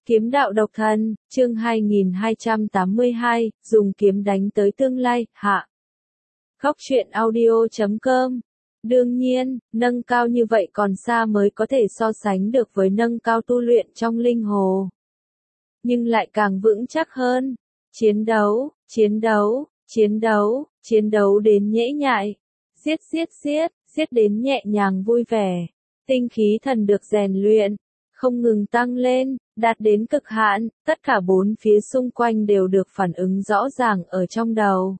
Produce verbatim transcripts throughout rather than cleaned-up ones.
Kiếm đạo độc thân, chương hai nghìn hai trăm tám mươi hai, dùng kiếm đánh tới tương lai, hạ. Góc truyện audio chấm com. Đương nhiên, nâng cao như vậy còn xa mới có thể so sánh được với nâng cao tu luyện trong linh hồ. Nhưng lại càng vững chắc hơn. Chiến đấu, chiến đấu, chiến đấu, chiến đấu đến nhễ nhại. Giết giết giết, giết đến nhẹ nhàng vui vẻ. Tinh khí thần được rèn luyện, không ngừng tăng lên, đạt đến cực hạn, tất cả bốn phía xung quanh đều được phản ứng rõ ràng ở trong đầu.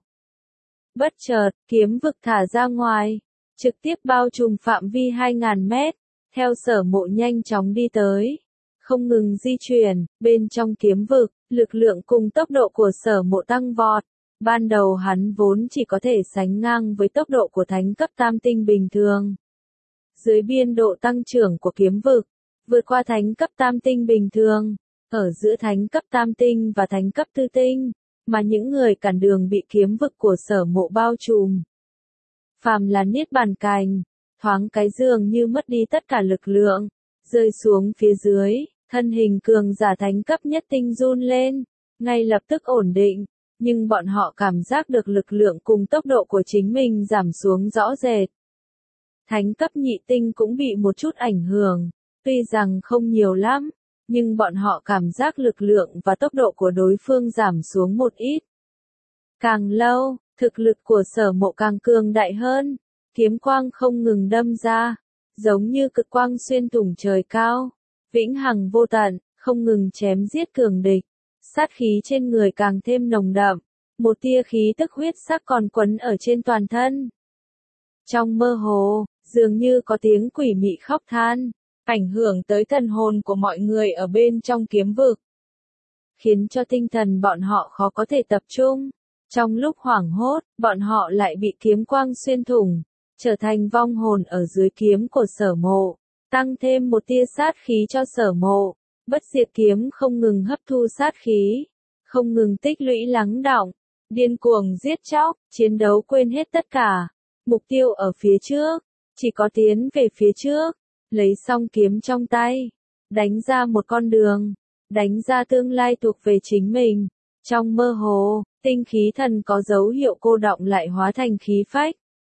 Bất chợt, kiếm vực thả ra ngoài, trực tiếp bao trùm phạm vi hai nghìn mét, theo Sở Mộ nhanh chóng đi tới. Không ngừng di chuyển, bên trong kiếm vực, lực lượng cùng tốc độ của Sở Mộ tăng vọt. Ban đầu hắn vốn chỉ có thể sánh ngang với tốc độ của thánh cấp tam tinh bình thường. Dưới biên độ tăng trưởng của kiếm vực, vượt qua thánh cấp tam tinh bình thường, ở giữa thánh cấp tam tinh và thánh cấp tư tinh, mà những người cản đường bị kiếm vực của Sở Mộ bao trùm. Phàm là niết bàn cành, thoáng cái dường như mất đi tất cả lực lượng, rơi xuống phía dưới, thân hình cường giả thánh cấp nhất tinh run lên, ngay lập tức ổn định, nhưng bọn họ cảm giác được lực lượng cùng tốc độ của chính mình giảm xuống rõ rệt. Thánh cấp nhị tinh cũng bị một chút ảnh hưởng. Tuy rằng không nhiều lắm, nhưng bọn họ cảm giác lực lượng và tốc độ của đối phương giảm xuống một ít. Càng lâu, thực lực của Sở Mộ càng cường đại hơn, kiếm quang không ngừng đâm ra, giống như cực quang xuyên thủng trời cao, vĩnh hằng vô tận, không ngừng chém giết cường địch, sát khí trên người càng thêm nồng đậm, một tia khí tức huyết sắc còn quấn ở trên toàn thân. Trong mơ hồ, dường như có tiếng quỷ mị khóc than, ảnh hưởng tới thần hồn của mọi người ở bên trong kiếm vực, khiến cho tinh thần bọn họ khó có thể tập trung. Trong lúc hoảng hốt, bọn họ lại bị kiếm quang xuyên thủng, trở thành vong hồn ở dưới kiếm của Sở Mộ, tăng thêm một tia sát khí cho Sở Mộ. Bất diệt kiếm không ngừng hấp thu sát khí, không ngừng tích lũy lắng đọng, điên cuồng giết chóc, chiến đấu quên hết tất cả. Mục tiêu ở phía trước, chỉ có tiến về phía trước. Lấy xong kiếm trong tay, đánh ra một con đường, đánh ra tương lai thuộc về chính mình. Trong mơ hồ, tinh khí thần có dấu hiệu cô đọng lại hóa thành khí phách.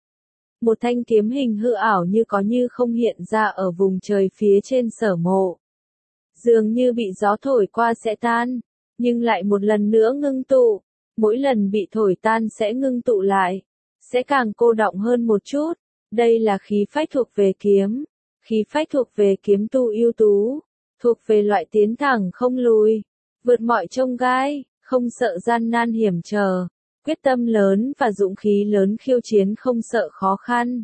Một thanh kiếm hình hư ảo như có như không hiện ra ở vùng trời phía trên Sở Mộ. Dường như bị gió thổi qua sẽ tan, nhưng lại một lần nữa ngưng tụ. Mỗi lần bị thổi tan sẽ ngưng tụ lại, sẽ càng cô đọng hơn một chút. Đây là khí phách thuộc về kiếm. Khí phách thuộc về kiếm tu ưu tú, thuộc về loại tiến thẳng không lùi, vượt mọi chông gai, không sợ gian nan hiểm trở, quyết tâm lớn và dũng khí lớn khiêu chiến không sợ khó khăn.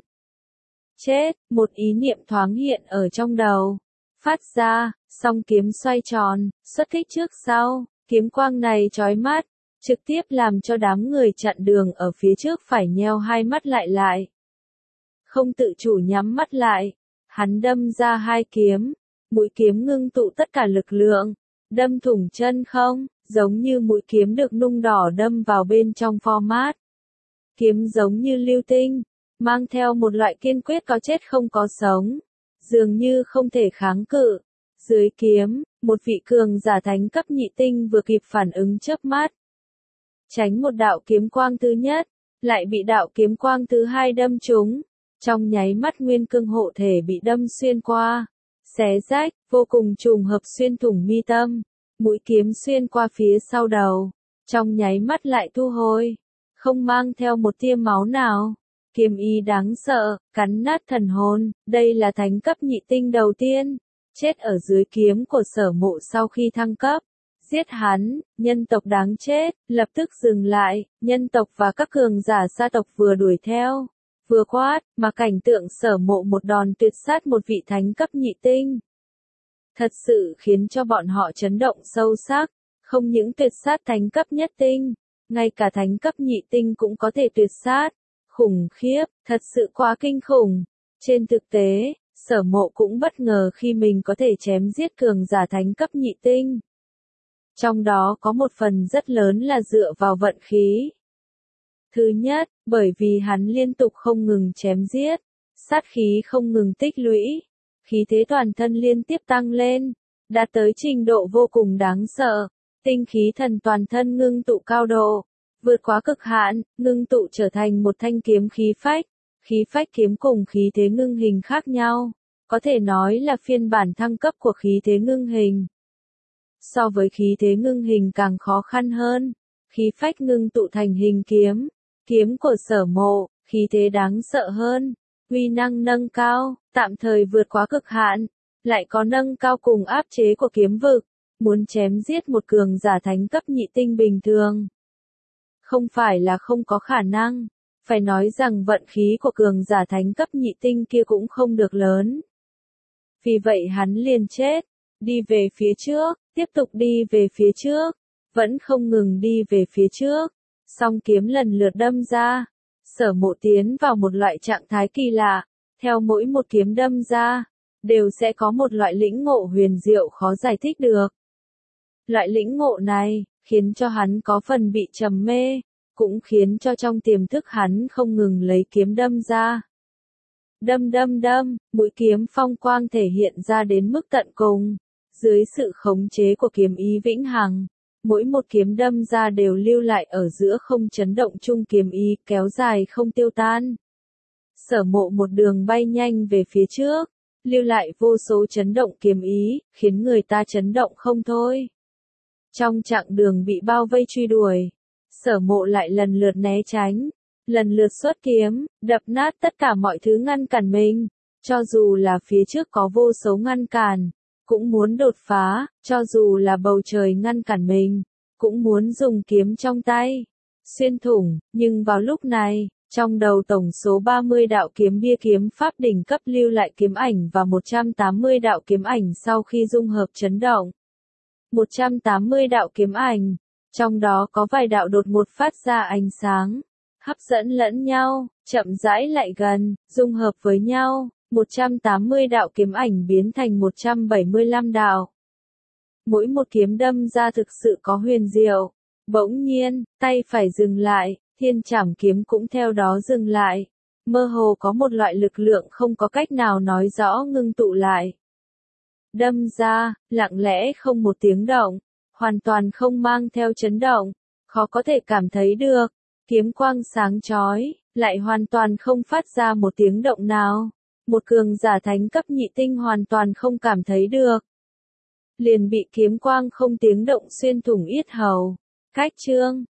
Chết, một ý niệm thoáng hiện ở trong đầu, phát ra, song kiếm xoay tròn, xuất kích trước sau, kiếm quang này chói mắt, trực tiếp làm cho đám người chặn đường ở phía trước phải nheo hai mắt lại lại. Không tự chủ nhắm mắt lại. Hắn đâm ra hai kiếm, mũi kiếm ngưng tụ tất cả lực lượng, đâm thủng chân không, giống như mũi kiếm được nung đỏ đâm vào bên trong format. Kiếm giống như lưu tinh, mang theo một loại kiên quyết có chết không có sống, dường như không thể kháng cự. Dưới kiếm, một vị cường giả thánh cấp nhị tinh vừa kịp phản ứng chớp mắt. Tránh một đạo kiếm quang thứ nhất, lại bị đạo kiếm quang thứ hai đâm trúng. Trong nháy mắt nguyên cương hộ thể bị đâm xuyên qua, xé rách, vô cùng trùng hợp xuyên thủng mi tâm, mũi kiếm xuyên qua phía sau đầu, trong nháy mắt lại thu hồi, không mang theo một tia máu nào. Kiếm ý đáng sợ, cắn nát thần hồn, đây là thánh cấp nhị tinh đầu tiên, chết ở dưới kiếm của Sở Mộ sau khi thăng cấp. Giết hắn, nhân tộc đáng chết, lập tức dừng lại, nhân tộc và các cường giả sa tộc vừa đuổi theo. Vừa quát, mà cảnh tượng Sở Mộ một đòn tuyệt sát một vị thánh cấp nhị tinh. Thật sự khiến cho bọn họ chấn động sâu sắc, không những tuyệt sát thánh cấp nhất tinh, ngay cả thánh cấp nhị tinh cũng có thể tuyệt sát. Khủng khiếp, thật sự quá kinh khủng. Trên thực tế, Sở Mộ cũng bất ngờ khi mình có thể chém giết cường giả thánh cấp nhị tinh. Trong đó có một phần rất lớn là dựa vào vận khí. Thứ nhất, bởi vì hắn liên tục không ngừng chém giết, sát khí không ngừng tích lũy, khí thế toàn thân liên tiếp tăng lên, đạt tới trình độ vô cùng đáng sợ. Tinh khí thần toàn thân ngưng tụ cao độ, vượt quá cực hạn, ngưng tụ trở thành một thanh kiếm khí phách. Khí phách kiếm cùng khí thế ngưng hình khác nhau, có thể nói là phiên bản thăng cấp của khí thế ngưng hình. So với khí thế ngưng hình càng khó khăn hơn, khí phách ngưng tụ thành hình kiếm, kiếm của Sở Mộ, khí thế đáng sợ hơn, uy năng nâng cao, tạm thời vượt quá cực hạn, lại có nâng cao cùng áp chế của kiếm vực, muốn chém giết một cường giả thánh cấp nhị tinh bình thường. Không phải là không có khả năng, phải nói rằng vận khí của cường giả thánh cấp nhị tinh kia cũng không được lớn. Vì vậy hắn liền chết, đi về phía trước, tiếp tục đi về phía trước, vẫn không ngừng đi về phía trước, song kiếm lần lượt đâm ra. Sở Mộ tiến vào một loại trạng thái kỳ lạ, theo mỗi một kiếm đâm ra, đều sẽ có một loại lĩnh ngộ huyền diệu khó giải thích được. Loại lĩnh ngộ này, khiến cho hắn có phần bị trầm mê, cũng khiến cho trong tiềm thức hắn không ngừng lấy kiếm đâm ra. Đâm đâm đâm, mũi kiếm phong quang thể hiện ra đến mức tận cùng, dưới sự khống chế của kiếm ý vĩnh hằng, mỗi một kiếm đâm ra đều lưu lại ở giữa không chấn động chung kiếm ý kéo dài không tiêu tan. Sở Mộ một đường bay nhanh về phía trước, lưu lại vô số chấn động kiếm ý, khiến người ta chấn động không thôi. Trong chặng đường bị bao vây truy đuổi, Sở Mộ lại lần lượt né tránh, lần lượt xuất kiếm, đập nát tất cả mọi thứ ngăn cản mình, cho dù là phía trước có vô số ngăn cản, cũng muốn đột phá, cho dù là bầu trời ngăn cản mình, cũng muốn dùng kiếm trong tay, xuyên thủng, nhưng vào lúc này, trong đầu tổng số ba mươi đạo kiếm bia kiếm pháp đỉnh cấp lưu lại kiếm ảnh và một trăm tám mươi đạo kiếm ảnh sau khi dung hợp chấn động. một trăm tám mươi đạo kiếm ảnh, trong đó có vài đạo đột ngột phát ra ánh sáng, hấp dẫn lẫn nhau, chậm rãi lại gần, dung hợp với nhau, một trăm tám mươi đạo kiếm ảnh biến thành một trăm bảy mươi lăm đạo. Mỗi một kiếm đâm ra thực sự có huyền diệu. Bỗng nhiên, tay phải dừng lại, thiên trảm kiếm cũng theo đó dừng lại. Mơ hồ có một loại lực lượng không có cách nào nói rõ ngưng tụ lại. Đâm ra, lặng lẽ không một tiếng động, hoàn toàn không mang theo chấn động, khó có thể cảm thấy được. Kiếm quang sáng chói, lại hoàn toàn không phát ra một tiếng động nào. Một cường giả thánh cấp nhị tinh hoàn toàn không cảm thấy được. Liền bị kiếm quang không tiếng động xuyên thủng yết hầu. Cách chương